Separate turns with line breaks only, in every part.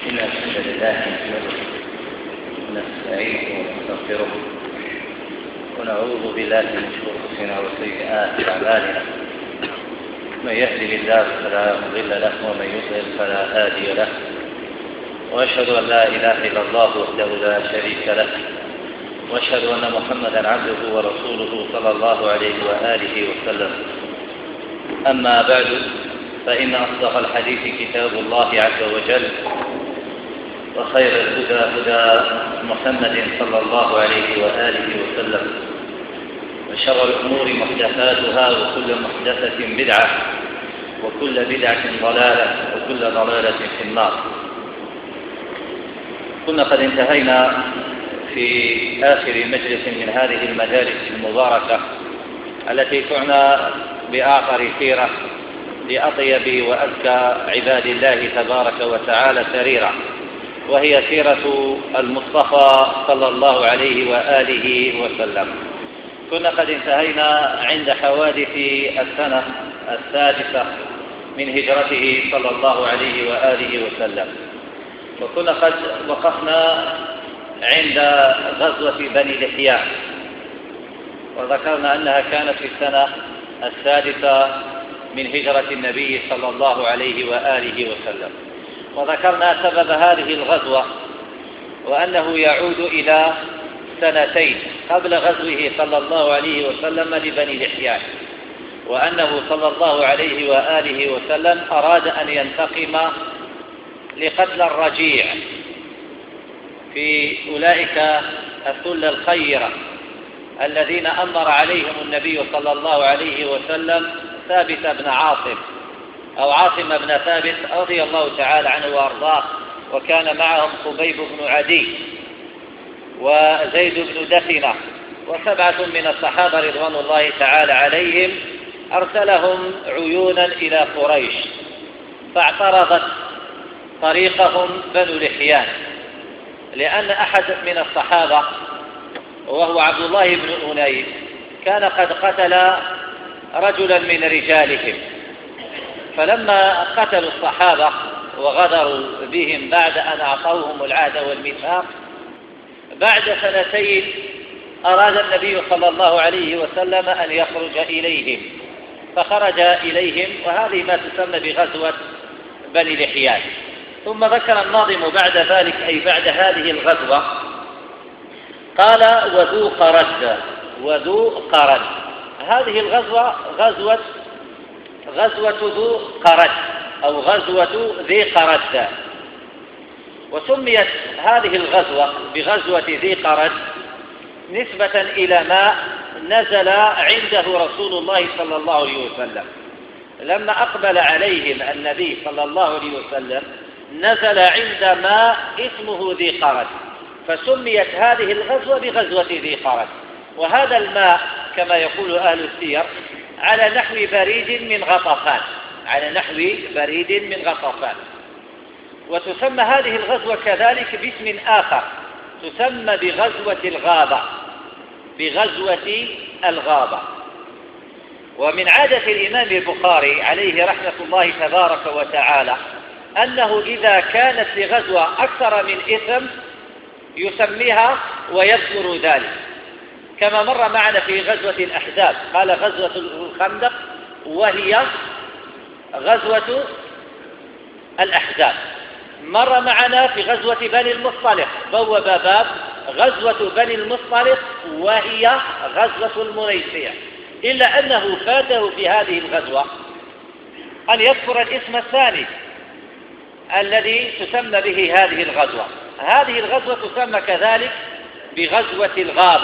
إن الحمد لله نحمده ونستعينه ونستغفره ونعوذ بالله من شرور أنفسنا وسيئات أعمالنا. من يهده الله فلا مضل له ومن يضلل فلا هادي له، وأشهد أن لا إله إلا الله وحده لا شريك له، وأشهد أن محمدا عبده ورسوله صلى الله عليه وآله وسلم. أما بعد، فإن أصدق الحديث كتاب الله عز وجل، وخير الهدى هدى محمد صلى الله عليه وآله وسلم، وشر الأمور محدثاتها، وكل محدثة بدعة، وكل بدعة ضلالة، وكل ضلالة في النار. كنا قد انتهينا في آخر مجلس من هذه المجالس المباركة التي تعنى بآخر سيرة لأطيب وأزكى عباد الله تبارك وتعالى سريرا، وهي سيرة المصطفى صلى الله عليه وآله وسلم. كنا قد انتهينا عند حوادث السنة السادسة من هجرته صلى الله عليه وآله وسلم، وكنا قد وقفنا عند غزوة بني لحيان، وذكرنا أنها كانت في السنة السادسة من هجرة النبي صلى الله عليه وآله وسلم، وذكرنا سبب هذه الغزوة، وأنه يعود إلى سنتين قبل غزوه صلى الله عليه وسلم لبني لحيان، وأنه صلى الله عليه وآله وسلم أراد أن ينتقم لقتل الرجيع في أولئك الثلة الخيرة الذين أمر عليهم النبي صلى الله عليه وسلم ثابت بن عاصم أو عاصم بن ثابت رضي الله تعالى عنه وأرضاه، وكان معهم خبيب بن عدي وزيد بن دثنة وسبعة من الصحابة رضوان الله تعالى عليهم. أرسلهم عيونا إلى قريش، فاعترضت طريقهم بنو لحيان، لأن أحد من الصحابة وهو عبد الله بن أنيس كان قد قتل رجلا من رجالهم، فلما قتلوا الصحابة وغدروا بهم بعد أن أعطوهم العهد والميثاق، بعد سنتين أراد النبي صلى الله عليه وسلم أن يخرج إليهم، فخرج إليهم، وهذه ما تسمى بغزوة بني لحيان. ثم ذكر الناظم بعد ذلك، أي بعد هذه الغزوة، قال وذو قرد. هذه الغزوة غزوة ذو قرد أو غزوة ذي قرد، وسميت هذه الغزوة بغزوة ذي قرد نسبة إلى ما نزل عنده رسول الله صلى الله عليه وسلم. لما أقبل عليهم النبي صلى الله عليه وسلم نزل عند ماء اسمه ذي قرد، فسميت هذه الغزوة بغزوة ذي قرد. وهذا الماء كما يقول أهل السير على نحو بريد من غطفان، وتسمى هذه الغزوة كذلك باسم آخر، تسمى بغزوة الغابة. ومن عادة الإمام البخاري عليه رحمة الله تبارك وتعالى أنه إذا كانت لغزوة أكثر من اسم يسميها ويذكر ذلك، كما مر معنا في غزوة الأحزاب قال غزوة الخندق، وهي غزوة الأحزاب. مر معنا في غزوة بني المصطلق، بوب باب غزوة بني المصطلق، وهي غزوة المريسية، إلا أنه فاته في هذه الغزوة أن يذكر الاسم الثاني الذي تسمى به هذه الغزوة. هذه الغزوة تسمى كذلك بغزوة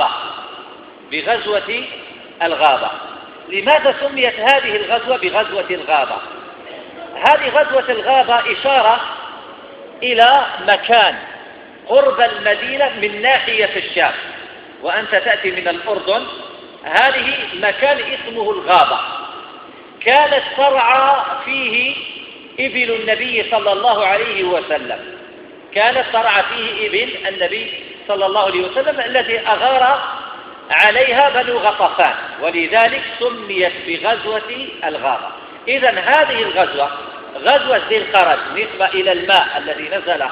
الغابة. لماذا سميت هذه الغزوة بغزوة الغابة؟ هذه غزوة الغابة إشارة إلى مكان قرب المدينة من ناحية الشام، وأنت تأتي من الأردن، هذه مكان اسمه الغابة، كانت ترعى فيه إبل النبي صلى الله عليه وسلم، كانت ترعى فيه إبل النبي صلى الله عليه وسلم التي أغار عليها بنو غطفان، ولذلك سميت بغزوة الغابة. إذن هذه الغزوة غزوة ذي القرد نسبة إلى الماء الذي نزل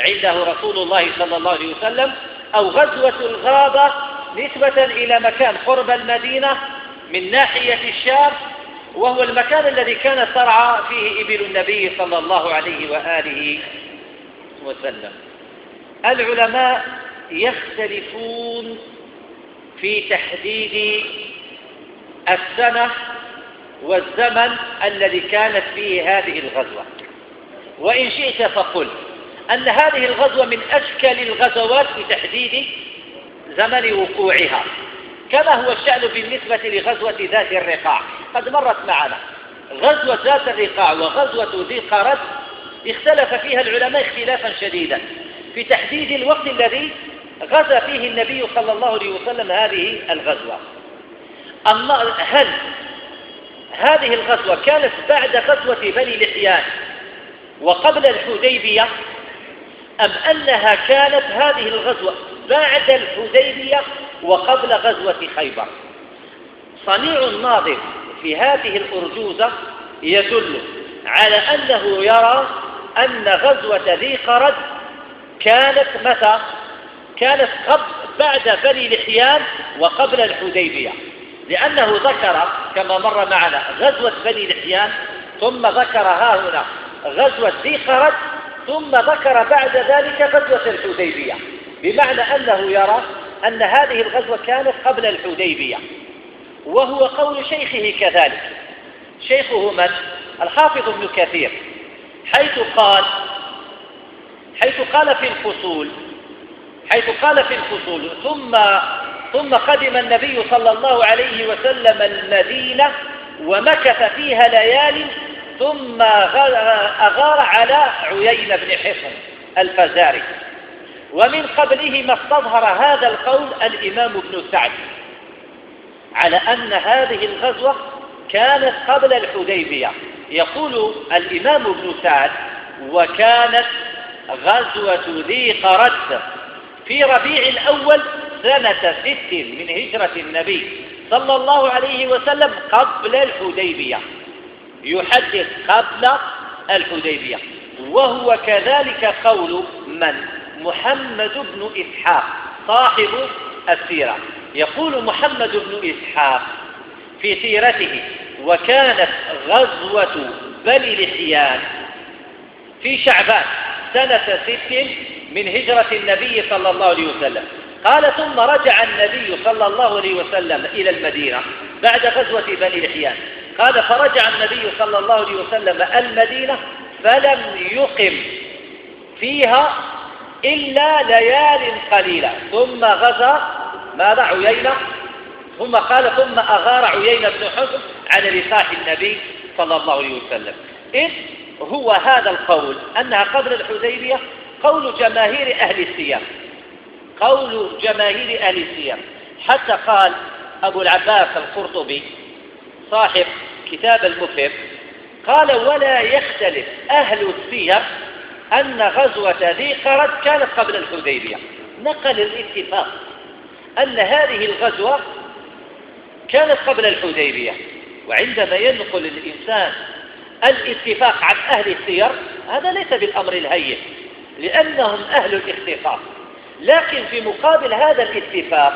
عنده رسول الله صلى الله عليه وسلم، أو غزوة الغابة نسبة إلى مكان قرب المدينة من ناحية الشام، وهو المكان الذي كانت ترعى فيه إبل النبي صلى الله عليه وآله وسلم. العلماء يختلفون في تحديد السنة والزمن الذي كانت فيه هذه الغزوة، وإن شئت فقل أن هذه الغزوة من أشكل الغزوات في تحديد زمن وقوعها، كما هو الشأن بالنسبة لغزوة ذات الرقاع. قد مرت معنا غزوة ذات الرقاع وغزوة ذي قرد، اختلف فيها العلماء اختلافا شديدا في تحديد الوقت الذي غزا فيه النبي صلى الله عليه وسلم هذه الغزوة. أما هل هذه الغزوة كانت بعد غزوة بني لحيان وقبل الحديبية، أم أنها كانت هذه الغزوة بعد الحديبية وقبل غزوة خيبر؟ صنيع الناظر في هذه الأرجوزة يدل على أنه يرى أن غزوة ذي قرد كانت متى؟ كانت بعد بني لحيان وقبل الحديبية، لأنه ذكر كما مر معنا غزوة بني لحيان، ثم ذكر ها هنا غزوة ذي قرد، ثم ذكر بعد ذلك غزوة الحديبية، بمعنى أنه يرى أن هذه الغزوة كانت قبل الحديبية. وهو قول شيخه كذلك، شيخه من؟ الحافظ ابن كثير، حيث قال في الفصول ثم قدم النبي صلى الله عليه وسلم المدينة ومكث فيها ليال، ثم أغار على عيينة بن حصن الفزاري. ومن قبله ما استظهر هذا القول الإمام ابن سعد على أن هذه الغزوة كانت قبل الحديبية. يقول الإمام ابن سعد: وكانت غزوة ذي قرد في ربيع الأول سنة 6 من هجرة النبي صلى الله عليه وسلم قبل الحديبية، يحدث قبل الحديبية. وهو كذلك قول من؟ محمد بن إسحاق صاحب السيرة. يقول محمد بن إسحاق في سيرته: وكانت غزوة بني لحيان في شعبان سنة 6 من هجرة النبي صلى الله عليه وسلم. قال: ثم رجع النبي صلى الله عليه وسلم إلى المدينة بعد غزوة بني لحيان. قال: فرجع النبي صلى الله عليه وسلم المدينة فلم يقم فيها إلا ليال قليلة، ثم غزا ماذا؟ عيينة. ثم قال: ثم أغار عيينة بن حصن على لقاح النبي صلى الله عليه وسلم. إذ هو هذا القول أنها قبل الحديبية قول جماهير أهل السير، حتى قال أبو العباس القرطبي صاحب كتاب المفهم، قال: ولا يختلف أهل السير أن غزوة ذي قرد كانت قبل الحديبية. نقل الاتفاق أن هذه الغزوة كانت قبل الحديبية. وعندما ينقل الإنسان الاتفاق عن أهل السير هذا ليس بالأمر الهين، لأنهم أهل الاختصاص. لكن في مقابل هذا الاتفاق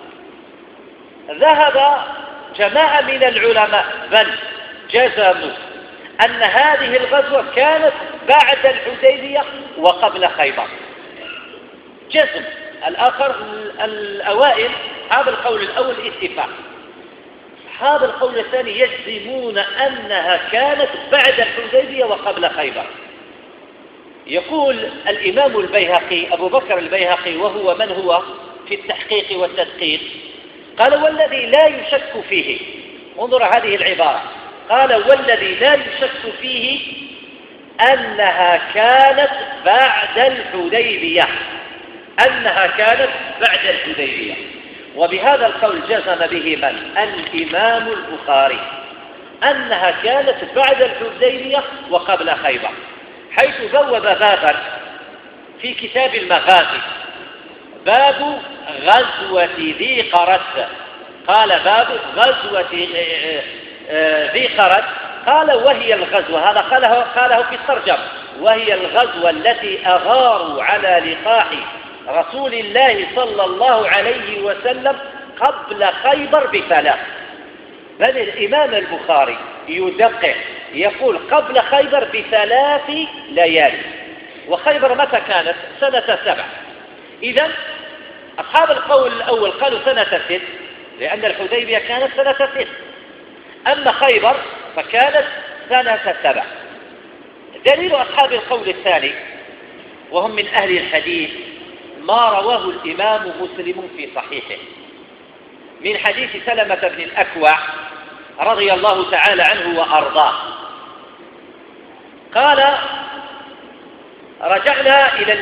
ذهب جماعة من العلماء بل جزموا أن هذه الغزوة كانت بعد الحديبية وقبل خيبر، جزم. الأوائل أصحاب القول الأول اتفاق، أصحاب القول الثاني يجزمون أنها كانت بعد الحديبية وقبل خيبر. يقول الإمام البيهقي أبو بكر البيهقي، وهو من هو في التحقيق والتدقيق، قال: والذي لا يشك فيه، انظر هذه العبارة، قال: والذي لا يشك فيه أنها كانت بعد الحديبية، وبهذا القول جزم به من؟ الإمام البخاري، أنها كانت بعد الحديبية وقبل خيبر، حيث بوب بابا في كتاب المغازي: باب غزوة ذي قرد. قال: باب غزوة ذي قرد. قال: وهي الغزوة، هذا قاله في الترجمة، وهي الغزوة التي أغاروا على لقاح رسول الله صلى الله عليه وسلم قبل خيبر ب3. بل الإمام البخاري يدقق يقول قبل خيبر ب3 ليالي، وخيبر متى كانت؟ سنة 7. إذن أصحاب القول الأول قالوا سنة 6 لأن الحديبية كانت سنة 6، أما خيبر فكانت سنة 7. دليل أصحاب القول الثاني وهم من أهل الحديث ما رواه الإمام مسلم في صحيحه من حديث سلمة بن الأكوع رضي الله تعالى عنه وأرضاه قال: رجعنا إلى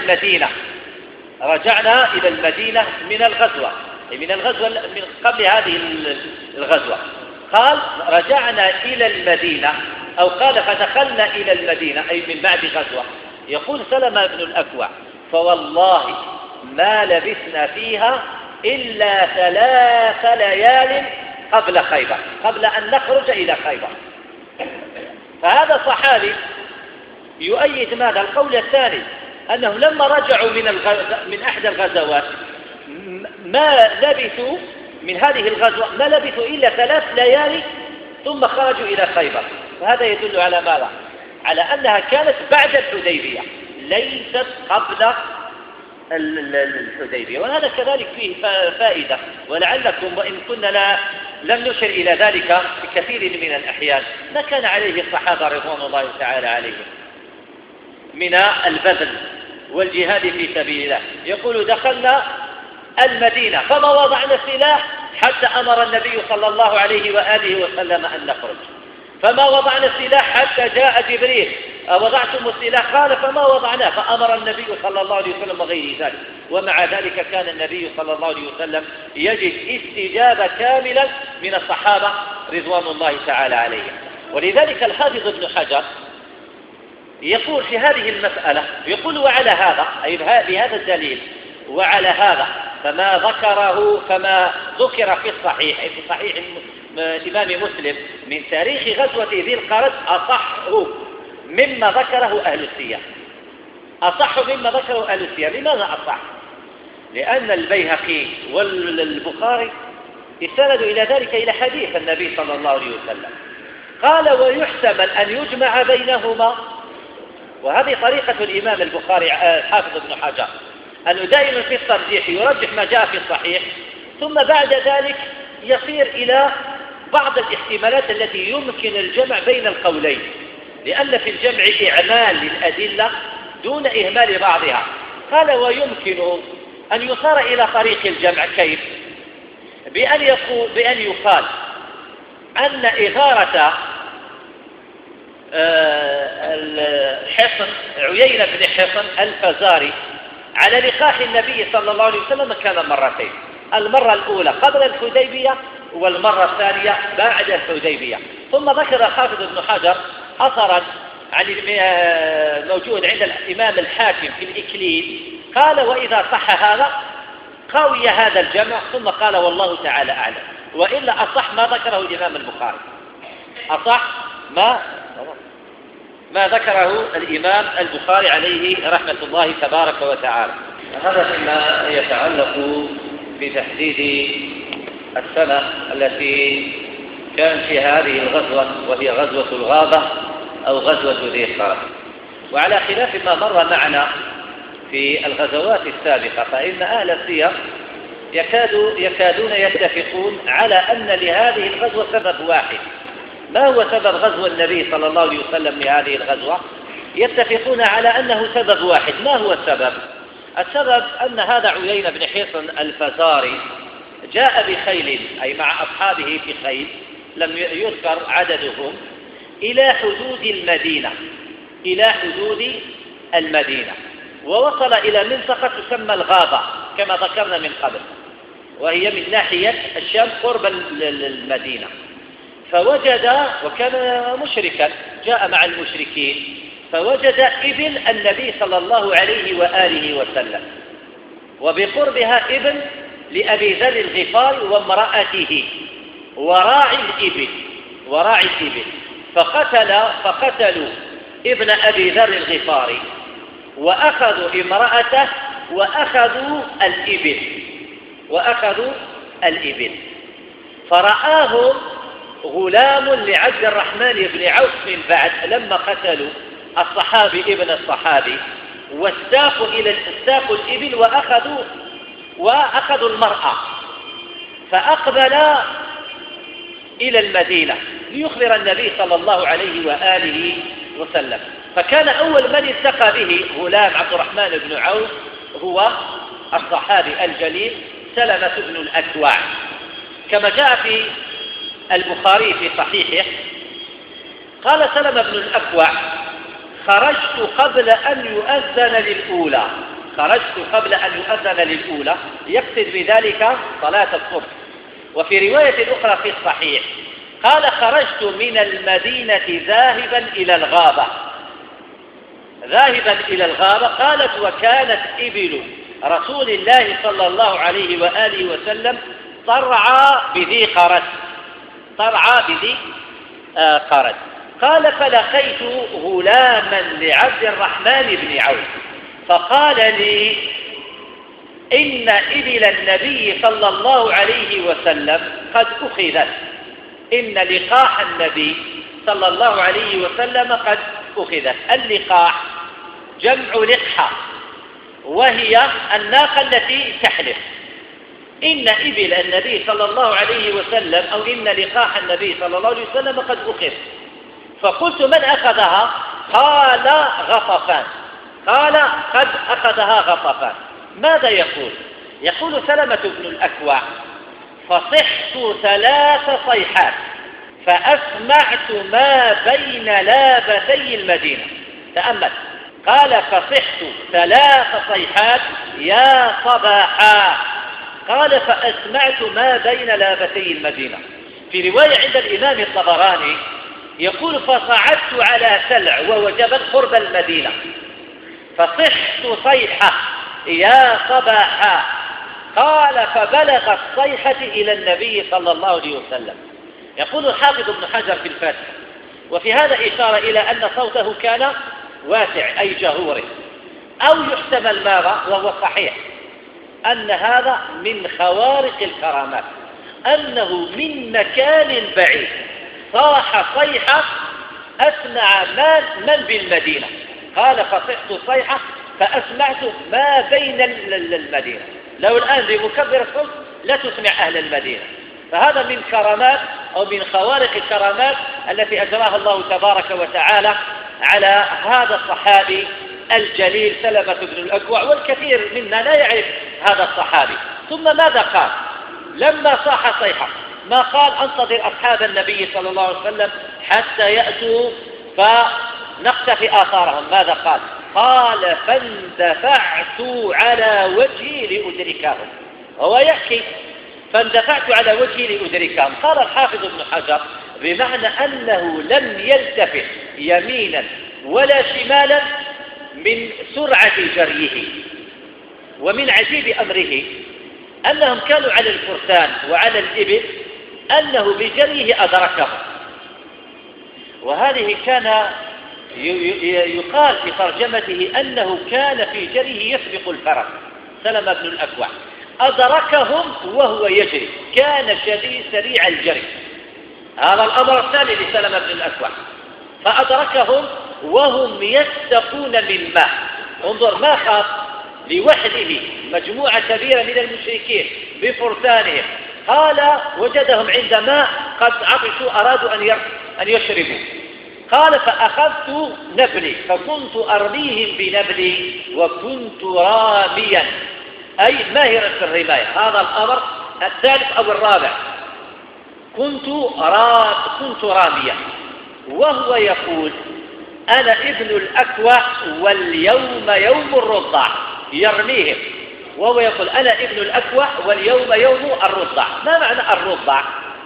المدينة من الغزوة، من قبل هذه الغزوة. قال: رجعنا إلى المدينة، أو قال: فدخلنا إلى المدينة، أي من بعد غزوة. يقول سلمة بن الأكوع: فوالله ما لبثنا فيها إلا 3 ليال قبل خيبر، قبل أن نخرج إلى خيبر. فهذا صحابي يؤيد ماذا؟ القول الثاني، أنهم لما رجعوا من أحدى الغزوات ما لبثوا من هذه الغزوة ما لبثوا إلا 3 ليالي ثم خرجوا إلى خيبر. فهذا يدل على ماذا؟ على أنها كانت بعد الحديبية ليست قبل الحديبية. وهذا كذلك فيه فائدة، ولعلكم وإن كنا لم نشر إلى ذلك في كثير من الأحيان ما كان عليه الصحابة رضوان الله تعالى عليهم من البذل والجهاد في سبيل الله. يقول: دخلنا المدينة فما وضعنا السلاح حتى أمر النبي صلى الله عليه وآله وسلم أن نخرج، فما وضعنا السلاح حتى جاء جبريل: وضعتم السلاح؟ قال: فما وضعناه، فأمر النبي صلى الله عليه وسلم وغير ذلك. ومع ذلك كان النبي صلى الله عليه وسلم يجد استجابة كاملا من الصحابة رضوان الله تعالى عليهم. ولذلك الحافظ ابن حجر يقول في هذه المسألة، يقول: وعلى هذا، أي بهذا الدليل، وعلى هذا فما ذكر في الصحيح، أي في صحيح الإمام مسلم من تاريخ غزوة ذي القرد أصح مما ذكره أهل السير. لماذا أصح؟ لأن البيهقي والبخاري استندوا إلى ذلك إلى حديث النبي صلى الله عليه وسلم. قال: ويحتمل أن يجمع بينهما. وهذه طريقة الإمام البخاري حافظ ابن حجر، أنه دائما في الترجيح يرجح ما جاء في الصحيح، ثم بعد ذلك يصير إلى بعض الاحتمالات التي يمكن الجمع بين القولين، لأن في الجمع إعمال للأدلة دون إهمال بعضها. قال: ويمكن أن يصار إلى طريق الجمع. كيف؟ بأن يقال أن إغارة الحصن عيينة بن حصن الفزاري على لقاح النبي صلى الله عليه وسلم كان مرتين: المرة الأولى قبل الحديبية، والمرة الثانية بعد الحديبية. ثم ذكر الحافظ ابن حجر أثرا عن موجود عند الإمام الحاكم في الإكليل، قال: وإذا صح هذا قوي هذا الجمع، ثم قال: والله تعالى أعلم. وإلا أصح ما ذكره الإمام البخاري، أصح ما ذكره الإمام البخاري عليه رحمة الله تبارك وتعالى. هذا فيما يتعلق بتحديد السنة التي كان فيها هذه الغزوة، وهي غزوة الغابة أو غزوة ذي القرد. وعلى خلاف ما مر معنا في الغزوات السابقة، فإن أهل السير يكادون يتفقون على أن لهذه الغزوة سبب واحد. ما هو سبب غزو النبي صلى الله عليه وسلم لهذه الغزوة؟ يتفقون على أنه سبب واحد. ما هو السبب؟ السبب أن هذا عيينة بن حصن الفزاري جاء بخيل، أي مع أصحابه في خيل لم يذكر عددهم، إلى حدود المدينة، ووصل إلى منطقة تسمى الغابة كما ذكرنا من قبل، وهي من ناحية الشام قرب المدينة. فوجد، وكان مشركا، جاء مع المشركين، فوجد إبل النبي صلى الله عليه وآله وسلم، وبقربها ابن لأبي ذر الغفار وامرأته وراعي الإبل، فقتلوا ابن أبي ذر الغفاري، وأخذوا امرأته وأخذوا الإبل. فرآهم غلام لعبد الرحمن بن عوف من بعد لما قتلوا الصحابي ابن الصحابي، واستاقوا الإبل وأخذوا المرأة، فأقبل إلى المدينة ليخبر النبي صلى الله عليه وآله وسلم. فكان أول من التقى به غلام عبد الرحمن بن عوف هو الصحابي الجليل سلمة بن الأكوع، كما جاء في البخاري في صحيحه. قال سلمة بن الأكوع: خرجت قبل أن يؤذن للأولى، يقصد بذلك صلاة الصبح. وفي رواية أخرى في الصحيح قال: خرجت من المدينة ذاهبا إلى الغابة. قالت: وكانت إبل رسول الله صلى الله عليه وآله وسلم ترعى بذي قرد. قال: فلقيت غلاما لعبد الرحمن بن عوف فقال لي: إن إبل النبي صلى الله عليه وسلم قد أخذت، إن لقاح النبي صلى الله عليه وسلم قد أخذت. اللقاح جمع لقحة، وهي الناقة التي تحلف. إن إبل النبي صلى الله عليه وسلم أو إن لقاح النبي صلى الله عليه وسلم قد أخذ. فقلت: من أخذها؟ قال: غطفان. قال: قد أخذها غطفان. ماذا يقول؟ يقول سلمة بن الأكوع: فصحت 3 صيحات فأسمعت ما بين لابتي المدينة. تأمل، قال: فصحت 3 صيحات يا صباحا. قال: فأسمعت ما بين لابتي المدينة. في رواية عند الإمام الطبراني يقول: فصعدت على سلع وهو جبل قرب المدينة، فصحت صيحة يا صباحا. قال: فبلغ الصيحة إلى النبي صلى الله عليه وسلم. يقول الحافظ ابن حجر في الفتح: وفي هذا إشارة إلى أن صوته كان واسع أي جهوري، أو يحتمل ماذا وهو صحيح أن هذا من خوارق الكرامات، أنه من مكان بعيد صاح صيحة أسمع من بالمدينة. قال: فصحت صيحة فأسمعت ما بين المدينة. لو الآن بمكبر الصوت لا تسمع أهل المدينة. فهذا من كرامات أو من خوارق الكرامات التي أجراها الله تبارك وتعالى على هذا الصحابي الجليل سلمة بن الأكوع، والكثير منا لا يعرف هذا الصحابي. ثم ماذا قال لما صاح صيحة؟ ما قال: أنتظر أصحاب النبي صلى الله عليه وسلم حتى يأتوا فنقتفي آثارهم. ماذا قال؟ قال: فاندفعت على وجهي لأدركهم. هو يحكي: فاندفعت على وجهي لأدركهم. قال الحافظ ابن حجر: بمعنى أنه لم يلتفت يمينا ولا شمالا من سرعة جريه. ومن عجيب أمره أنهم كانوا على الفرسان وعلى الإبل أنه بجريه أدركهم. وهذه كان يقال في ترجمته أنه كان في جريه يسبق الفرس. سلمة بن الأكوع أدركهم وهو يجري، كان شديد سريع الجري. هذا الأمر الثاني لسلمة بن الأكوع. فأدركهم وهم يستقون من ماء. انظر، ما خاف لوحده مجموعة كبيرة من المشركين بفرسانهم. قال: وجدهم عند ماء قد عطشوا أرادوا أن يشربوا. قال: فأخذت نبلي فكنت أرميهم بنبلي وكنت راميا، أي ماهرا في الرماية. هذا الأمر الثالث أو الرابع. كنت راميا. وهو يقول: أنا ابن الأكوع واليوم يوم الرضع. يرميهم وهو يقول: أنا ابن الأكوع واليوم يوم الرضع. ما معنى الرضع؟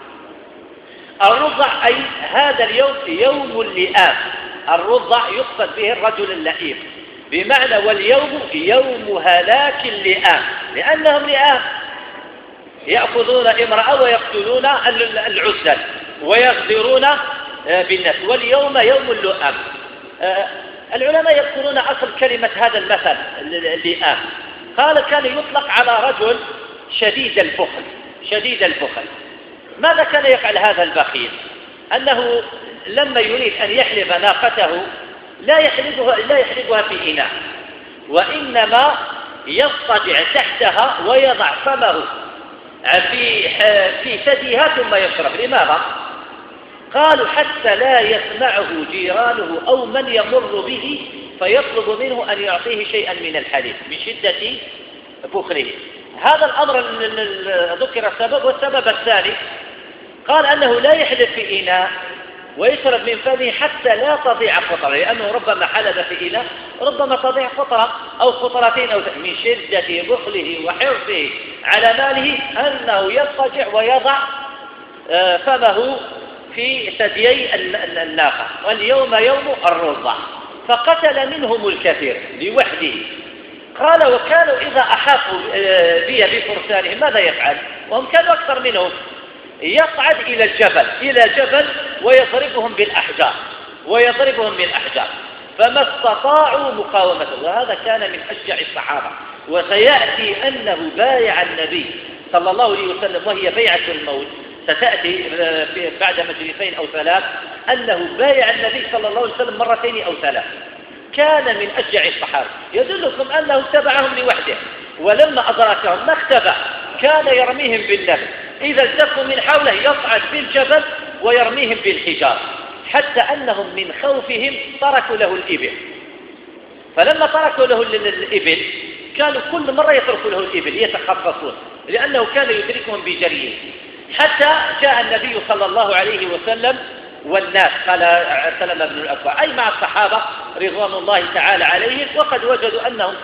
الرضع أي هذا اليوم يوم اللئام. الرضع يقصد به الرجل اللئيم، بمعنى واليوم يوم هلاك اللئام، لأنهم لئام يأخذون امرأة ويقتلون العزل ويغدرون بالناس. واليوم يوم اللئام العلماء يذكرون أصل كلمة هذا المثل اللئام. قال كان يطلق على رجل شديد البخل. شديد البخل. ماذا كان يفعل هذا البخيل؟ أنه لما يريد أن يحلب ناقته لا يحلبها في إناء، وإنما يضطجع تحتها ويضع فمه في ثديها ثم يشرب. لماذا؟ قالوا حتى لا يسمعه جيرانه أو من يمر به فيطلب منه أن يعطيه شيئا من الحليب من شدة بخله. هذا الأمر ذكر السبب. والسبب الثاني قال أنه لا يحلب في إناء ويشرب من فمه حتى لا تضيع قطرة، لأنه ربما حلب في إناء ربما تضيع قطرة أو قطرتين أو من شدة بخله وحرصه على ماله أنه يضطجع ويضع فمه في ثديي الناقة. واليوم يوم الرضع، فقتل منهم الكثير لوحده. قال وكانوا إذا أحاطوا بي بفرسانهم ماذا يفعل؟ وهم كانوا أكثر منهم. يصعد إلى جبل ويضربهم بالأحجار فما استطاعوا مقاومته. وهذا كان من أشجع الصحابة. وسيأتي أنه بايع النبي صلى الله عليه وسلم وهي بيعة الموت، ستأتي بعد مجلسين أو ثلاث، أنه بايع النبي صلى الله عليه وسلم مرتين أو ثلاث. كان من أشجع الصحابة. يدلكم أنه اتبعهم لوحده، ولما أدركهم ما اختبأ، كان يرميهم بالنبل. إذا التفوا من حوله يصعد بالجبل ويرميهم بالحجار، حتى أنهم من خوفهم تركوا له الإبل. فلما تركوا له الإبل كانوا كل مرة يتركوا له الإبل يتخففون، لأنه كان يدركهم بجريه. حتى جاء النبي صلى الله عليه وسلم والناس، قال سلمة بن الأكوع، أي مع الصحابة رضوان الله تعالى عليهم، وقد وجدوا أنهم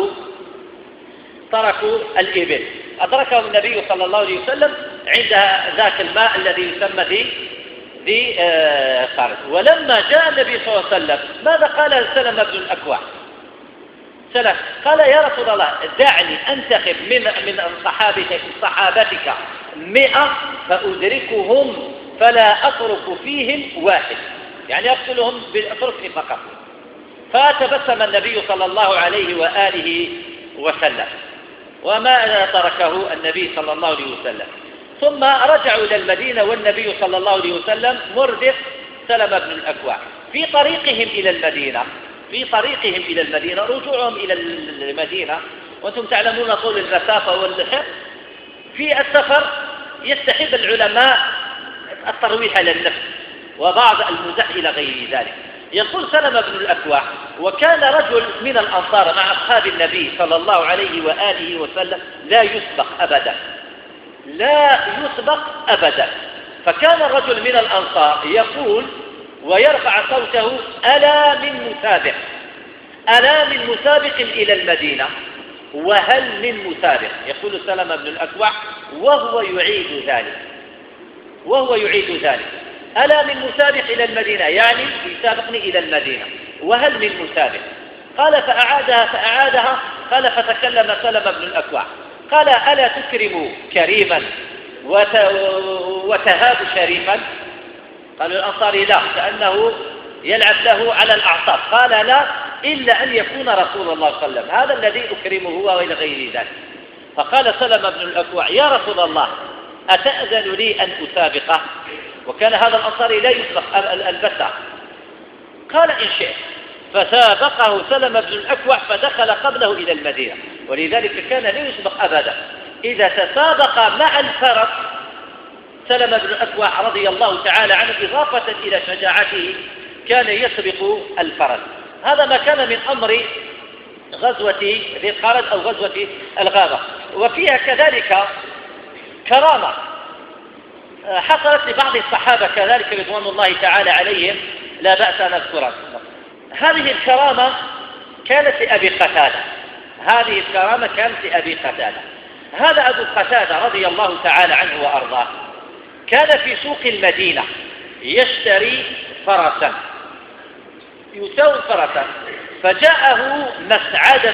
تركوا الإبل. أدركهم النبي صلى الله عليه وسلم عند ذاك الماء الذي يسمى ذي خارج. ولما جاء النبي صلى الله عليه وسلم ماذا قال سلمة بن الأكوع؟ قال يا رسول الله دعني أنتخب من صحابتك 100 فأدركهم فلا أترك فيهم واحد، يعني أقتلهم بالأترك فقط. فتبسم النبي صلى الله عليه وآله وسلم وما تركه النبي صلى الله عليه وسلم. ثم رجعوا إلى المدينة والنبي صلى الله عليه وسلم مردف سلمة بن الأكوع. في طريقهم إلى المدينة رجوعهم إلى المدينة، وأنتم تعلمون طول المسافة واللحق في السفر يستحب العلماء الترويح للنفس وبعض المزح إلى غير ذلك. يقول سلمة بن الأكوع وكان رجل من الأنصار مع أصحاب النبي صلى الله عليه وآله وسلم لا يسبق أبدا. فكان الرجل من الأنصار يقول ويرفع صوته ألا من مسابق إلى المدينة وهل من مسابق. يقول سلمة بن الأكوع وهو يعيد ذلك ألا من مسابق إلى المدينة، يعني يسابقني إلى المدينة، وهل من مسابق. قال فأعادها قال فتكلم سلمة بن الأكوع قال ألا تكرم كريما وتهاب شريفا؟ قال الأنصاري لا، كأنه يلعب له على الأعصاب. قال لا إلا أن يكون رسول الله صلى الله عليه وسلم، هذا الذي أكرمه هو وإلى غير ذلك. فقال سلمة بن الأكوع يا رسول الله أتأذن لي أن أسابقه؟ وكان هذا الأنصاري لا يسبق البتة. قال إن شئت. فسابقه سلمة بن الأكوع فدخل قبله إلى المدينة، ولذلك كان لا يسبق أبدا. إذا تسابق مع الفرس سلمة بن الأكوع رضي الله تعالى عنه إضافة إلى شجاعته كان يسبق الفرس. هذا ما كان من أمر غزوة ذي القرد أو غزوة الغابة. وفيها كذلك كرامة حصلت لبعض الصحابة كذلك رضوان الله تعالى عليهم، لا بأس أن أذكرها. هذه الكرامة كانت لأبي قتادة. هذا أبو قتادة رضي الله تعالى عنه وأرضاه كان في سوق المدينة يشتري فرسا، فجاءه مسعدة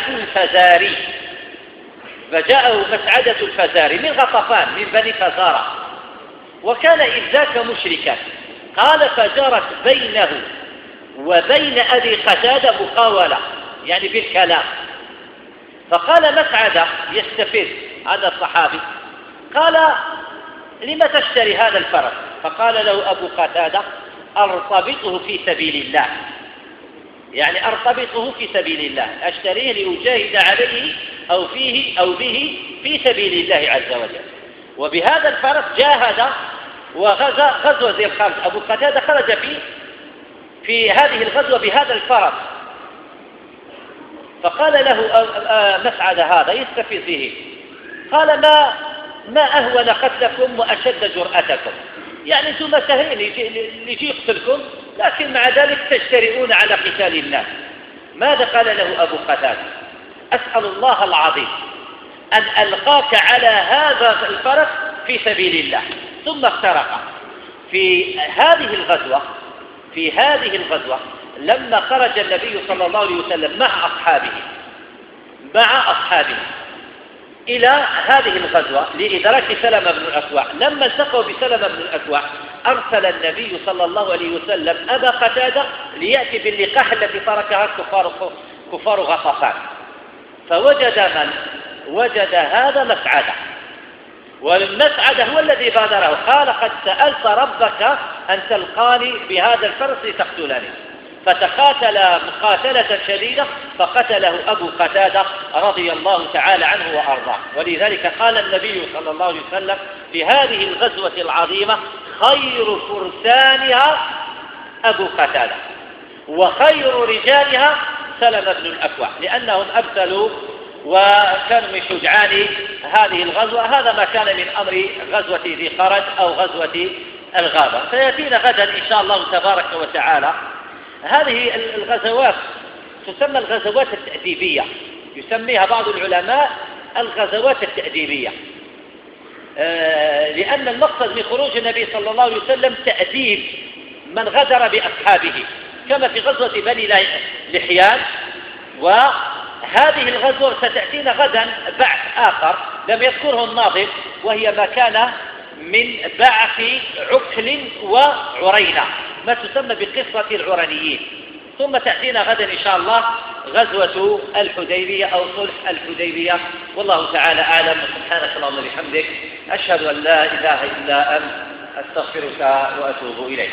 الفزاري من غطفان من بني فزارة، وكان إذ ذاك مشركا. قال فجرت بينه وبين أبي قتادة مقاولة، يعني بالكلام. فقال مسعدة يستفز هذا الصحابي، قال: لم تشتري هذا الفرس؟ فقال له أبو قتادة: أرتبطه في سبيل الله، يعني أرتبطه في سبيل الله، أشتريه لأجاهد عليه أو فيه أو به في سبيل الله عز وجل. وبهذا الفرس جاهد وغزا غزوة ذي الخالد. أبو قتادة خرج في هذه الغزوة بهذا الفرس. فقال له مسعد هذا يستفزه، قال: ما أهون قتلكم وأشد جرأتكم، يعني أنتم سهلين يجي يقتلكم، لكن مع ذلك تجترئون على قتال الناس. ماذا قال له أبو قتادة؟ أسأل الله العظيم أن ألقاك على هذا الفرس في سبيل الله. ثم افترق. في هذه الغزوة لما خرج النبي صلى الله عليه وسلم مع أصحابه إلى هذه الغزوة لإدراك سلمة بن الأكوع، لما التقوا بسلمة بن الأكوع أرسل النبي صلى الله عليه وسلم أبا قتادة ليأتي باللقاح التي تركها كفار غطفان. فوجد وجد هذا مسعدة، والمسعدة هو الذي بادره، قال: قد سألت ربك أن تلقاني بهذا الفرس لتقتلني. فتقاتل مقاتلة شديدة فقتله أبو قتادة رضي الله تعالى عنه وأرضاه. ولذلك قال النبي صلى الله عليه وسلم في هذه الغزوة العظيمة: خير فرسانها أبو قتادة وخير رجالها سلمة بن الأكوع، لأنهم أبذلوا وكانوا من شجعان هذه الغزوة. هذا ما كان من أمر غزوة ذي قرد أو غزوة الغابة. سيأتينا غدا إن شاء الله تبارك وتعالى. هذه الغزوات تسمى الغزوات التأديبية، يسميها بعض العلماء الغزوات التأديبية، لأن المقصد من خروج النبي صلى الله عليه وسلم تأديب من غدر بأصحابه، كما في غزوة بني لحيان. وهذه الغزوة ستأتينا غدا بعث آخر لم يذكره الناظم، وهي ما كان من بعث عكل وعرينة، ما تسمى بقصة العرنيين. ثم تأتينا غدا إن شاء الله غزوة الحديبية أو صلح الحديبية، والله تعالى أعلم. سبحانك اللهم وبحمدك، أشهد أن لا إله إلا أنت، أستغفرك وأتوب إليك.